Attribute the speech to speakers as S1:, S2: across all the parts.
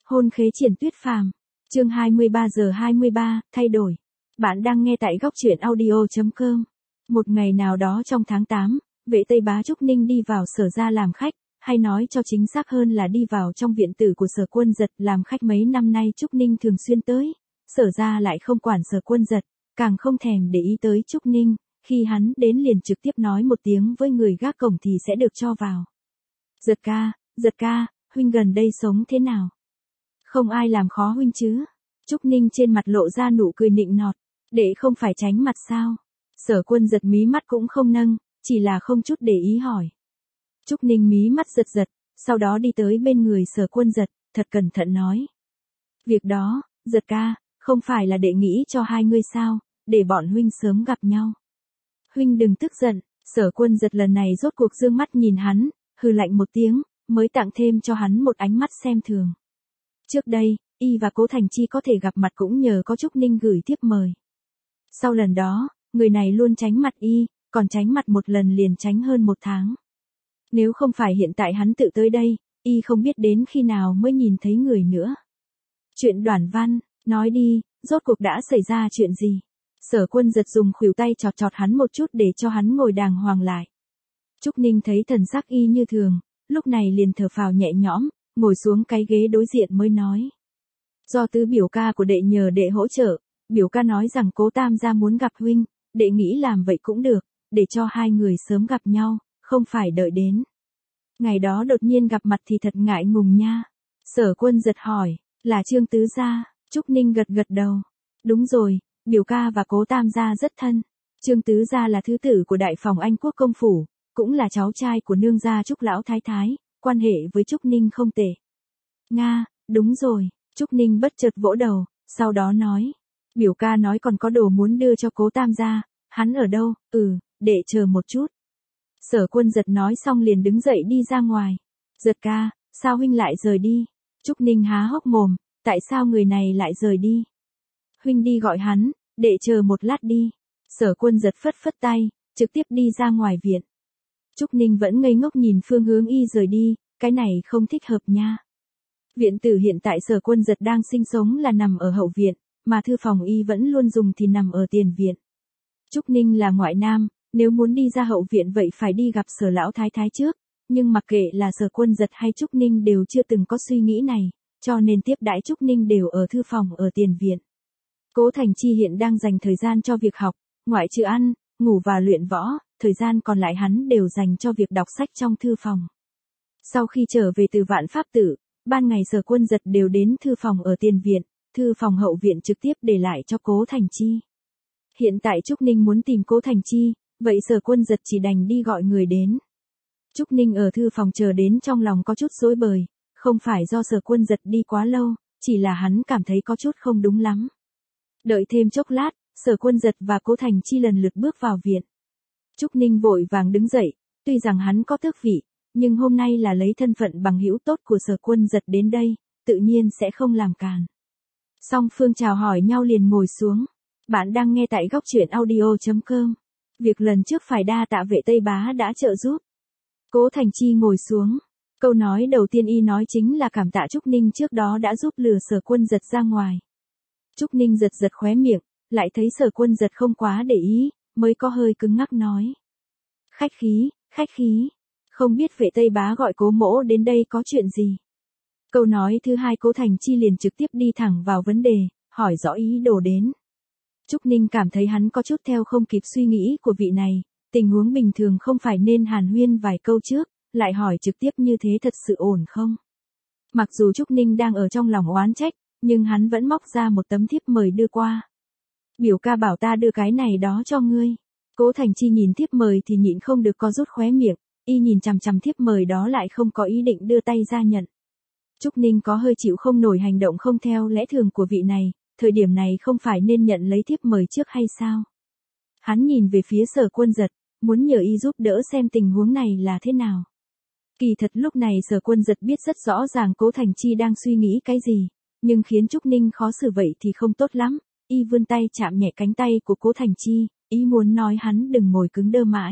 S1: Hôn khế triển tuyết phàm. Chương 23:23, thay đổi. Bạn đang nghe tại góc truyện audio.com. Một ngày nào đó trong tháng 8, vệ Tây Bá Trúc Ninh đi vào Sở gia làm khách, hay nói cho chính xác hơn là đi vào trong viện tử của Sở Quân Dật làm khách. Mấy năm nay Trúc Ninh thường xuyên tới, Sở gia lại không quản Sở Quân Dật, càng không thèm để ý tới Trúc Ninh, khi hắn đến liền trực tiếp nói một tiếng với người gác cổng thì sẽ được cho vào. Giật ca, huynh gần đây sống thế nào? Không ai làm khó huynh chứ? Trúc Ninh trên mặt lộ ra nụ cười nịnh nọt, để không phải tránh mặt sao? Sở Quân Dật mí mắt cũng không nâng, chỉ là không chút để ý hỏi. Trúc Ninh mí mắt giật, sau đó đi tới bên người Sở Quân Dật, thật cẩn thận nói. Việc đó, Giật ca, không phải là đệ nghĩ cho hai ngươi sao, để bọn huynh sớm gặp nhau. Huynh đừng tức giận. Sở Quân Dật lần này rốt cuộc dương mắt nhìn hắn, hừ lạnh một tiếng, mới tặng thêm cho hắn một ánh mắt xem thường. Trước đây, y và Cố Thành Chi có thể gặp mặt cũng nhờ có Trúc Ninh gửi thiếp mời. Sau lần đó, người này luôn tránh mặt y, còn tránh mặt một lần liền tránh hơn một tháng. Nếu không phải hiện tại hắn tự tới đây, y không biết đến khi nào mới nhìn thấy người nữa. Chuyện Đoản Văn, nói đi, rốt cuộc đã xảy ra chuyện gì? Sở Quân Dật dùng khuỷu tay chọt hắn một chút để cho hắn ngồi đàng hoàng lại. Trúc Ninh thấy thần sắc y như thường, lúc này liền thở phào nhẹ nhõm, ngồi xuống cái ghế đối diện mới nói. Do tứ biểu ca của đệ nhờ đệ hỗ trợ, biểu ca nói rằng Cố Tam gia muốn gặp huynh, đệ nghĩ làm vậy cũng được, để cho hai người sớm gặp nhau, không phải đợi đến ngày đó đột nhiên gặp mặt thì thật ngại ngùng nha. Sở Quân Dật hỏi, là Trương tứ gia? Trúc Ninh gật đầu. Đúng rồi, biểu ca và Cố Tam gia rất thân. Trương tứ gia là thứ tử của đại phòng Anh Quốc công phủ, cũng là cháu trai của nương gia Trúc lão thái thái, quan hệ với Trúc Ninh không tệ. Nga, đúng rồi. Trúc Ninh bất chợt vỗ đầu, sau đó nói. Biểu ca nói còn có đồ muốn đưa cho Cố Tam gia, hắn ở đâu? Để chờ một chút. Sở Quân Dật nói xong liền đứng dậy đi ra ngoài. Giật ca, sao huynh lại rời đi? Trúc Ninh há hốc mồm, tại sao người này lại rời đi? Huynh đi gọi hắn, để chờ một lát đi. Sở Quân Dật phất tay, trực tiếp đi ra ngoài viện. Trúc Ninh vẫn ngây ngốc nhìn phương hướng y rời đi, cái này không thích hợp nha. Viện tử hiện tại Sở Quân Dật đang sinh sống là nằm ở hậu viện, mà thư phòng y vẫn luôn dùng thì nằm ở tiền viện. Trúc Ninh là ngoại nam, nếu muốn đi ra hậu viện vậy phải đi gặp Sở lão thái thái trước, nhưng mặc kệ là Sở Quân Dật hay Trúc Ninh đều chưa từng có suy nghĩ này, cho nên tiếp đãi Trúc Ninh đều ở thư phòng ở tiền viện. Cố Thành Chi hiện đang dành thời gian cho việc học, ngoại trừ ăn, ngủ và luyện võ, thời gian còn lại hắn đều dành cho việc đọc sách trong thư phòng. Sau khi trở về từ Vạn Pháp Tử, ban ngày Sở Quân Dật đều đến thư phòng ở tiền viện, thư phòng hậu viện trực tiếp để lại cho Cố Thành Chi. Hiện tại Trúc Ninh muốn tìm Cố Thành Chi, vậy Sở Quân Dật chỉ đành đi gọi người đến. Trúc Ninh ở thư phòng chờ đến trong lòng có chút rối bời, không phải do Sở Quân Dật đi quá lâu, chỉ là hắn cảm thấy có chút không đúng lắm. Đợi thêm chốc lát, Sở Quân Dật và Cố Thành Chi lần lượt bước vào viện. Trúc Ninh vội vàng đứng dậy, tuy rằng hắn có tước vị, nhưng hôm nay là lấy thân phận bằng hữu tốt của Sở Quân Dật đến đây, tự nhiên sẽ không làm càn. Song phương chào hỏi nhau liền ngồi xuống. Bạn đang nghe tại góc truyện audio.com. Việc lần trước phải đa tạ vệ Tây Bá đã trợ giúp. Cố Thành Chi ngồi xuống. Câu nói đầu tiên y nói chính là cảm tạ Trúc Ninh trước đó đã giúp lừa Sở Quân Dật ra ngoài. Trúc Ninh giật khóe miệng, lại thấy Sở Quân Dật không quá để ý, mới có hơi cứng ngắc nói. Khách khí, không biết vệ Tây Bá gọi Cố mỗ đến đây có chuyện gì? Câu nói thứ hai Cố Thành Chi liền trực tiếp đi thẳng vào vấn đề, hỏi rõ ý đồ đến. Trúc Ninh cảm thấy hắn có chút theo không kịp suy nghĩ của vị này, tình huống bình thường không phải nên hàn huyên vài câu trước, lại hỏi trực tiếp như thế thật sự ổn không? Mặc dù Trúc Ninh đang ở trong lòng oán trách, nhưng hắn vẫn móc ra một tấm thiếp mời đưa qua. Biểu ca bảo ta đưa cái này đó cho ngươi. Cố Thành Chi nhìn thiếp mời thì nhịn không được co rút khóe miệng, y nhìn chằm chằm thiếp mời đó lại không có ý định đưa tay ra nhận. Trúc Ninh có hơi chịu không nổi hành động không theo lẽ thường của vị này, thời điểm này không phải nên nhận lấy thiếp mời trước hay sao? Hắn nhìn về phía Sở Quân Dật, muốn nhờ y giúp đỡ xem tình huống này là thế nào. Kỳ thật lúc này Sở Quân Dật biết rất rõ ràng Cố Thành Chi đang suy nghĩ cái gì, nhưng khiến Trúc Ninh khó xử vậy thì không tốt lắm, y vươn tay chạm nhẹ cánh tay của Cố Thành Chi, ý muốn nói hắn đừng ngồi cứng đơ mãi.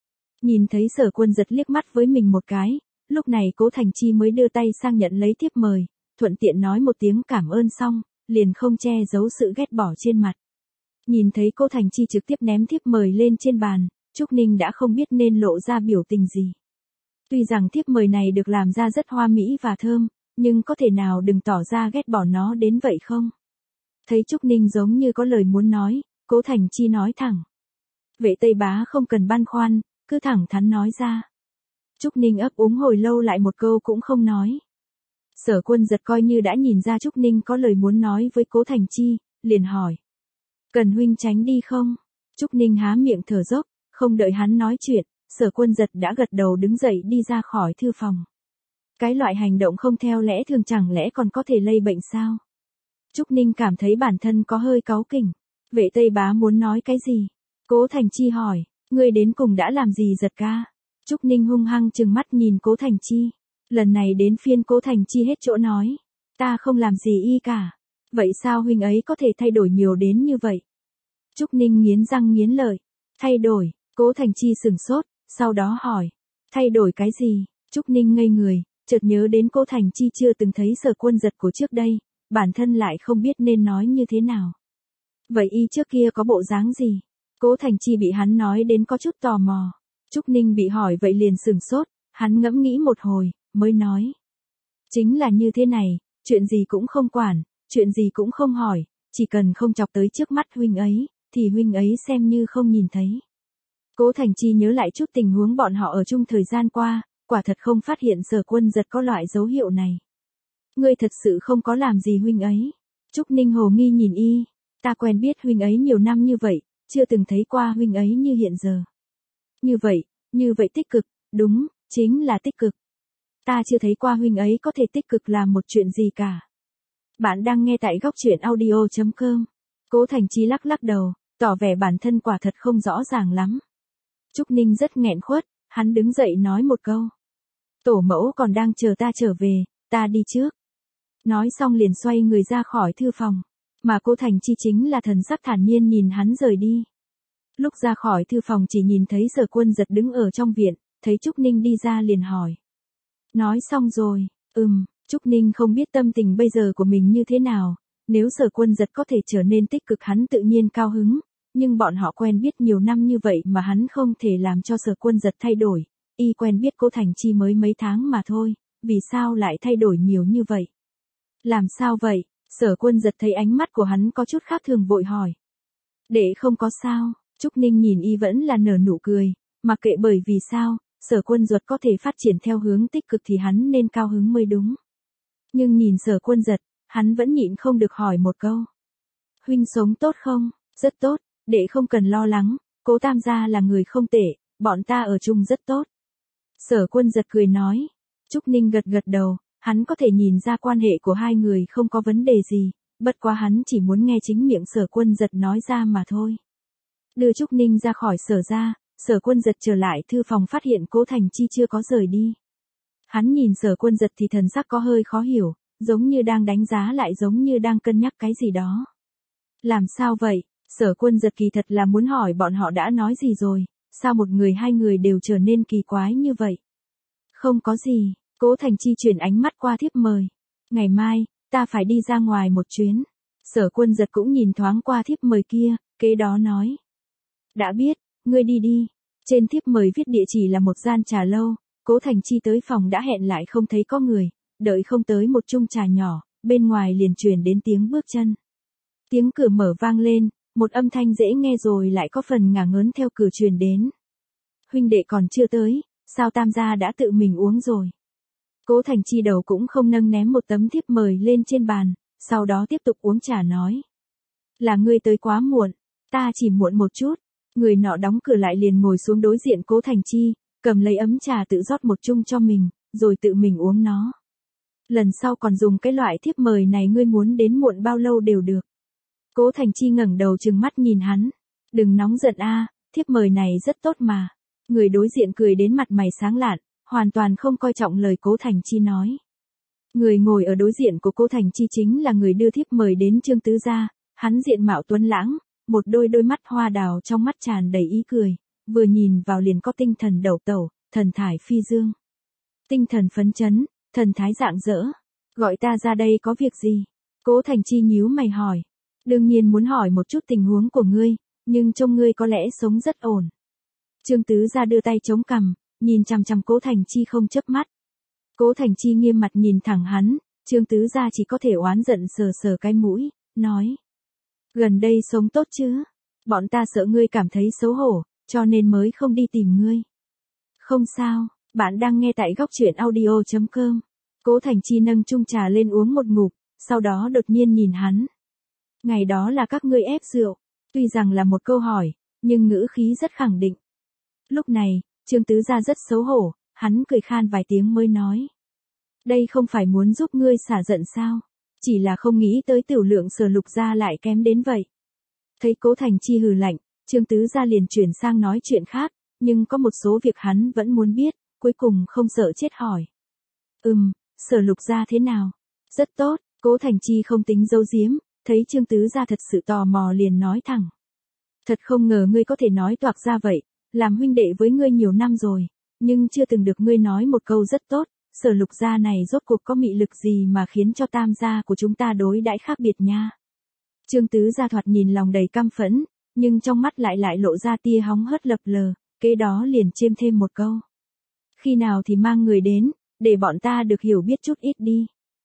S1: Nhìn thấy Sở Quân Dật liếc mắt với mình một cái, lúc này Cố Thành Chi mới đưa tay sang nhận lấy thiếp mời, thuận tiện nói một tiếng cảm ơn xong, liền không che giấu sự ghét bỏ trên mặt. Nhìn thấy cô Thành Chi trực tiếp ném thiếp mời lên trên bàn, Trúc Ninh đã không biết nên lộ ra biểu tình gì. Tuy rằng thiếp mời này được làm ra rất hoa mỹ và thơm, nhưng có thể nào đừng tỏ ra ghét bỏ nó đến vậy không? Thấy Trúc Ninh giống như có lời muốn nói, Cố Thành Chi nói thẳng. Vệ Tây Bá không cần băn khoăn, cứ thẳng thắn nói ra. Trúc Ninh ấp úng hồi lâu lại một câu cũng không nói. Sở Quân Giật coi như đã nhìn ra Trúc Ninh có lời muốn nói với Cố Thành Chi, liền hỏi. Cần huynh tránh đi không? Trúc Ninh há miệng thở dốc, không đợi hắn nói chuyện, Sở Quân Giật đã gật đầu đứng dậy đi ra khỏi thư phòng. Cái loại hành động không theo lẽ thường chẳng lẽ còn có thể lây bệnh sao? Trúc Ninh cảm thấy bản thân có hơi cáu kỉnh. Vệ Tây Bá muốn nói cái gì? Cố Thành Chi hỏi, ngươi đến cùng đã làm gì Giật ca? Trúc Ninh hung hăng trừng mắt nhìn Cố Thành Chi. Lần này đến phiên Cố Thành Chi hết chỗ nói. Ta không làm gì y cả. Vậy sao huynh ấy có thể thay đổi nhiều đến như vậy? Trúc Ninh nghiến răng nghiến lợi. Thay đổi, Cố Thành Chi sửng sốt, sau đó hỏi. Thay đổi cái gì? Trúc Ninh ngây người, chợt nhớ đến Cố Thành Chi chưa từng thấy Sở Quân Giật của trước đây, bản thân lại không biết nên nói như thế nào. Vậy y trước kia có bộ dáng gì? Cố Thành Chi bị hắn nói đến có chút tò mò. Trúc Ninh bị hỏi vậy liền sửng sốt, hắn ngẫm nghĩ một hồi, mới nói. Chính là như thế này, chuyện gì cũng không quản, chuyện gì cũng không hỏi, chỉ cần không chọc tới trước mắt huynh ấy, thì huynh ấy xem như không nhìn thấy. Cố Thành Chi nhớ lại chút tình huống bọn họ ở chung thời gian qua, quả thật không phát hiện Sở Quân Giật có loại dấu hiệu này. Ngươi thật sự không có làm gì huynh ấy. Trúc Ninh hồ nghi nhìn y, ta quen biết huynh ấy nhiều năm như vậy, chưa từng thấy qua huynh ấy như hiện giờ. Như vậy tích cực, đúng, chính là tích cực. Ta chưa thấy qua huynh ấy có thể tích cực làm một chuyện gì cả. Bạn đang nghe tại góc truyện audio.com. Cố Thành Chi lắc lắc đầu, tỏ vẻ bản thân quả thật không rõ ràng lắm. Trúc Ninh rất nghẹn khuất, hắn đứng dậy nói một câu. Tổ mẫu còn đang chờ ta trở về, ta đi trước. Nói xong liền xoay người ra khỏi thư phòng, mà Cố Thành Chi chính là thần sắc thản nhiên nhìn hắn rời đi. Lúc ra khỏi thư phòng chỉ nhìn thấy Sở Quân Giật đứng ở trong viện, thấy Trúc Ninh đi ra liền hỏi. Nói xong rồi, Trúc Ninh không biết tâm tình bây giờ của mình như thế nào, nếu Sở Quân Giật có thể trở nên tích cực hắn tự nhiên cao hứng, nhưng bọn họ quen biết nhiều năm như vậy mà hắn không thể làm cho Sở Quân Giật thay đổi, y quen biết Cố Thành Chi mới mấy tháng mà thôi, vì sao lại thay đổi nhiều như vậy? Làm sao vậy? Sở Quân Giật thấy ánh mắt của hắn có chút khác thường vội hỏi. Để không có sao, Trúc Ninh nhìn y vẫn là nở nụ cười, mặc kệ bởi vì sao, Sở Quân Giật có thể phát triển theo hướng tích cực thì hắn nên cao hứng mới đúng. Nhưng nhìn Sở Quân Giật, hắn vẫn nhịn không được hỏi một câu. Huynh sống tốt không? Rất tốt, đệ không cần lo lắng, Cố Tam gia là người không tệ, bọn ta ở chung rất tốt. Sở Quân Giật cười nói. Trúc Ninh gật gật đầu, hắn có thể nhìn ra quan hệ của hai người không có vấn đề gì, bất quá hắn chỉ muốn nghe chính miệng Sở Quân Giật nói ra mà thôi. Đưa Trúc Ninh ra khỏi Sở ra, Sở Quân Giật trở lại thư phòng phát hiện Cố Thành Chi chưa có rời đi. Hắn nhìn Sở Quân Giật thì thần sắc có hơi khó hiểu, giống như đang đánh giá lại giống như đang cân nhắc cái gì đó. Làm sao vậy? Sở Quân Giật kỳ thật là muốn hỏi bọn họ đã nói gì rồi, sao một người hai người đều trở nên kỳ quái như vậy? Không có gì, Cố Thành Chi chuyển ánh mắt qua thiếp mời. Ngày mai, ta phải đi ra ngoài một chuyến. Sở Quân Giật cũng nhìn thoáng qua thiếp mời kia, kế đó nói. Đã biết, ngươi đi đi. Trên thiếp mời viết địa chỉ là một gian trà lâu, Cố Thành Chi tới phòng đã hẹn lại không thấy có người, đợi không tới một chung trà nhỏ, bên ngoài liền truyền đến tiếng bước chân. Tiếng cửa mở vang lên, một âm thanh dễ nghe rồi lại có phần ngả ngớn theo cửa truyền đến. Huynh đệ còn chưa tới, sao Tam gia đã tự mình uống rồi? Cố Thành Chi đầu cũng không nâng ném một tấm thiếp mời lên trên bàn, sau đó tiếp tục uống trà nói. Là ngươi tới quá muộn, ta chỉ muộn một chút. Người nọ đóng cửa lại liền ngồi xuống đối diện Cố Thành Chi, cầm lấy ấm trà tự rót một chung cho mình, rồi tự mình uống nó. Lần sau còn dùng cái loại thiếp mời này ngươi muốn đến muộn bao lâu đều được. Cố Thành Chi ngẩng đầu trừng mắt nhìn hắn. Đừng nóng giận a, thiếp mời này rất tốt mà. Người đối diện cười đến mặt mày sáng lạn, hoàn toàn không coi trọng lời Cố Thành Chi nói. Người ngồi ở đối diện của Cố Thành Chi chính là người đưa thiếp mời đến Trương Tứ gia, hắn diện mạo tuấn lãng, một đôi mắt hoa đào trong mắt tràn đầy ý cười, vừa nhìn vào liền có tinh thần đầu tẩu, thần thải phi dương. Tinh thần phấn chấn, thần thái rạng rỡ. Gọi ta ra đây có việc gì? Cố Thành Chi nhíu mày hỏi. Đương nhiên muốn hỏi một chút tình huống của ngươi, nhưng trông ngươi có lẽ sống rất ổn. Trương Tứ Gia đưa tay chống cằm, nhìn chằm chằm Cố Thành Chi không chớp mắt. Cố Thành Chi nghiêm mặt nhìn thẳng hắn, Trương Tứ Gia chỉ có thể oán giận sờ sờ cái mũi, nói. Gần đây sống tốt chứ? Bọn ta sợ ngươi cảm thấy xấu hổ, cho nên mới không đi tìm ngươi. Không sao, bạn đang nghe tại góc truyện audio.com. Cố Thành Chi nâng chung trà lên uống một ngụm, sau đó đột nhiên nhìn hắn. Ngày đó là các ngươi ép rượu, tuy rằng là một câu hỏi, nhưng ngữ khí rất khẳng định. Lúc này, Trương Tứ Gia rất xấu hổ, hắn cười khan vài tiếng mới nói. Đây không phải muốn giúp ngươi xả giận sao? Chỉ là không nghĩ tới tiểu lượng Sở Lục gia lại kém đến vậy. Thấy Cố Thành Chi hừ lạnh, Trương Tứ Gia liền chuyển sang nói chuyện khác, nhưng có một số việc hắn vẫn muốn biết, cuối cùng không sợ chết hỏi. Sở Lục gia thế nào? Rất tốt, Cố Thành Chi không tính giấu giếm, thấy Trương Tứ Gia thật sự tò mò liền nói thẳng. Thật không ngờ ngươi có thể nói toạc ra vậy, làm huynh đệ với ngươi nhiều năm rồi, nhưng chưa từng được ngươi nói một câu rất tốt, Sở Lục gia này rốt cuộc có mị lực gì mà khiến cho tam gia của chúng ta đối đãi khác biệt nha. Trương Tứ Gia thoạt nhìn lòng đầy căm phẫn, nhưng trong mắt lại lộ ra tia hóng hớt lập lờ, kế đó liền chêm thêm một câu. Khi nào thì mang người đến, để bọn ta được hiểu biết chút ít đi.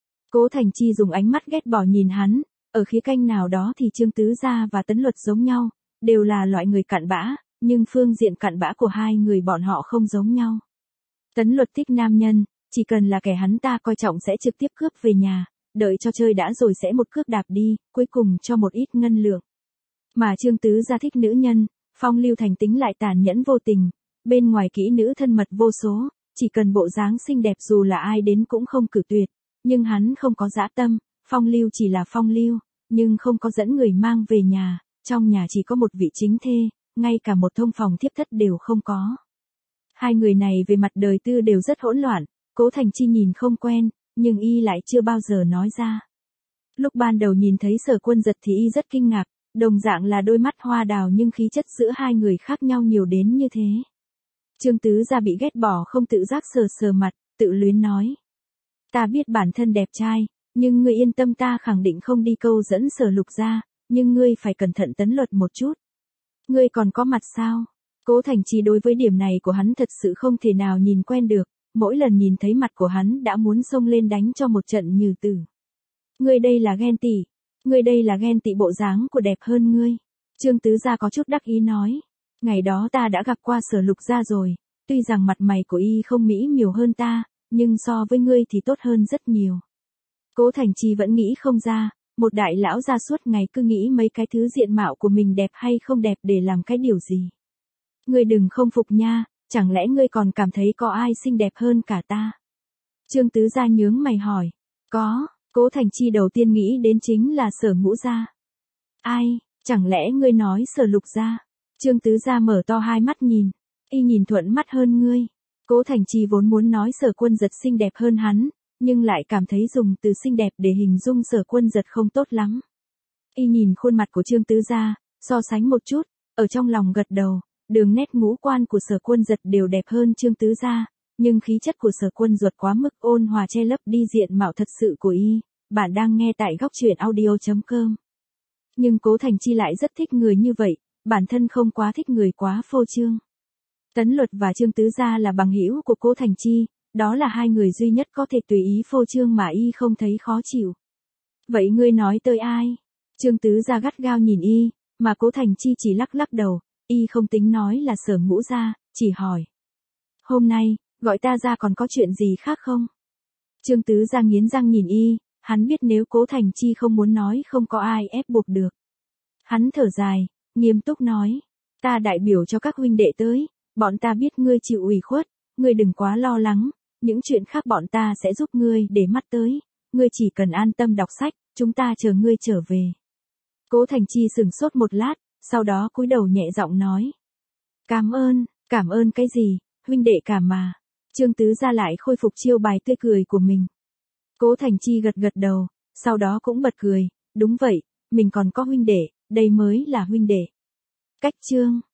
S1: Cố Thành Chi dùng ánh mắt ghét bỏ nhìn hắn, ở khía cạnh nào đó thì Trương Tứ Gia và Tấn Luật giống nhau, đều là loại người cặn bã, nhưng phương diện cặn bã của hai người bọn họ không giống nhau. Tấn Luật thích nam nhân, chỉ cần là kẻ hắn ta coi trọng sẽ trực tiếp cướp về nhà, đợi cho chơi đã rồi sẽ một cước đạp đi, cuối cùng cho một ít ngân lượng. Mà Trương Tứ Gia thích nữ nhân, phong lưu thành tính lại tàn nhẫn vô tình, bên ngoài kỹ nữ thân mật vô số, chỉ cần bộ dáng xinh đẹp dù là ai đến cũng không cử tuyệt, nhưng hắn không có dã tâm, phong lưu chỉ là phong lưu, nhưng không có dẫn người mang về nhà, trong nhà chỉ có một vị chính thê, ngay cả một thông phòng thiếp thất đều không có. Hai người này về mặt đời tư đều rất hỗn loạn, Cố Thành Chi nhìn không quen, nhưng y lại chưa bao giờ nói ra. Lúc ban đầu nhìn thấy Sở Quân Giật thì y rất kinh ngạc, đồng dạng là đôi mắt hoa đào nhưng khí chất giữa hai người khác nhau nhiều đến như thế. Trương Tứ Gia bị ghét bỏ không tự giác sờ sờ mặt, tự luyến nói. Ta biết bản thân đẹp trai, nhưng ngươi yên tâm ta khẳng định không đi câu dẫn Sở Lục gia, nhưng ngươi phải cẩn thận Tấn Luật một chút. Ngươi còn có mặt sao? Cố Thành Chi đối với điểm này của hắn thật sự không thể nào nhìn quen được, mỗi lần nhìn thấy mặt của hắn đã muốn xông lên đánh cho một trận như tử. Ngươi đây là ghen tị, ngươi đây là ghen tị bộ dáng của đẹp hơn ngươi. Trương Tứ Gia có chút đắc ý nói, ngày đó ta đã gặp qua Sở Lục gia rồi, tuy rằng mặt mày của y không mỹ miều hơn ta, nhưng so với ngươi thì tốt hơn rất nhiều. Cố Thành Chi vẫn nghĩ không ra, một đại lão gia suốt ngày cứ nghĩ mấy cái thứ diện mạo của mình đẹp hay không đẹp để làm cái điều gì. Ngươi đừng không phục nha, chẳng lẽ ngươi còn cảm thấy có ai xinh đẹp hơn cả ta? Trương Tứ Gia nhướng mày hỏi. Có, Cố Thành Chi đầu tiên nghĩ đến chính là Sở Ngũ gia. Ai, chẳng lẽ ngươi nói Sở Lục gia? Trương Tứ Gia mở to hai mắt nhìn, y nhìn thuận mắt hơn ngươi. Cố Thành Chi vốn muốn nói Sở Quân Giật xinh đẹp hơn hắn, nhưng lại cảm thấy dùng từ xinh đẹp để hình dung Sở Quân Giật không tốt lắm. Y nhìn khuôn mặt của Trương Tứ Gia, so sánh một chút, ở trong lòng gật đầu, đường nét ngũ quan của Sở Quân Giật đều đẹp hơn Trương Tứ Gia, nhưng khí chất của Sở Quân Giật quá mức ôn hòa che lấp đi diện mạo thật sự của y. Bạn đang nghe tại góc truyện audio.com. Nhưng Cố Thành Chi lại rất thích người như vậy, bản thân không quá thích người quá phô trương. Tấn Luật và Trương Tứ Gia là bằng hữu của Cố Thành Chi, đó là hai người duy nhất có thể tùy ý phô trương mà y không thấy khó chịu. Vậy ngươi nói tới ai? Trương Tứ Gia gắt gao nhìn y, mà Cố Thành Chi chỉ lắc lắc đầu, y không tính nói là Sở Ngũ gia, chỉ hỏi. Hôm nay, gọi ta ra còn có chuyện gì khác không? Trương Tứ Gia nghiến răng nhìn y, hắn biết nếu Cố Thành Chi không muốn nói không có ai ép buộc được. Hắn thở dài, nghiêm túc nói, ta đại biểu cho các huynh đệ tới, bọn ta biết ngươi chịu ủy khuất, ngươi đừng quá lo lắng, những chuyện khác bọn ta sẽ giúp ngươi để mắt tới, ngươi chỉ cần an tâm đọc sách, chúng ta chờ ngươi trở về. Cố Thành Chi sững sốt một lát, sau đó cúi đầu nhẹ giọng nói. Cảm ơn cái gì, huynh đệ cả mà. Trương Tứ Gia lại khôi phục chiêu bài tươi cười của mình. Cố Thành Chi gật gật đầu, sau đó cũng bật cười, đúng vậy, mình còn có huynh đệ, đây mới là huynh đệ. Cách chương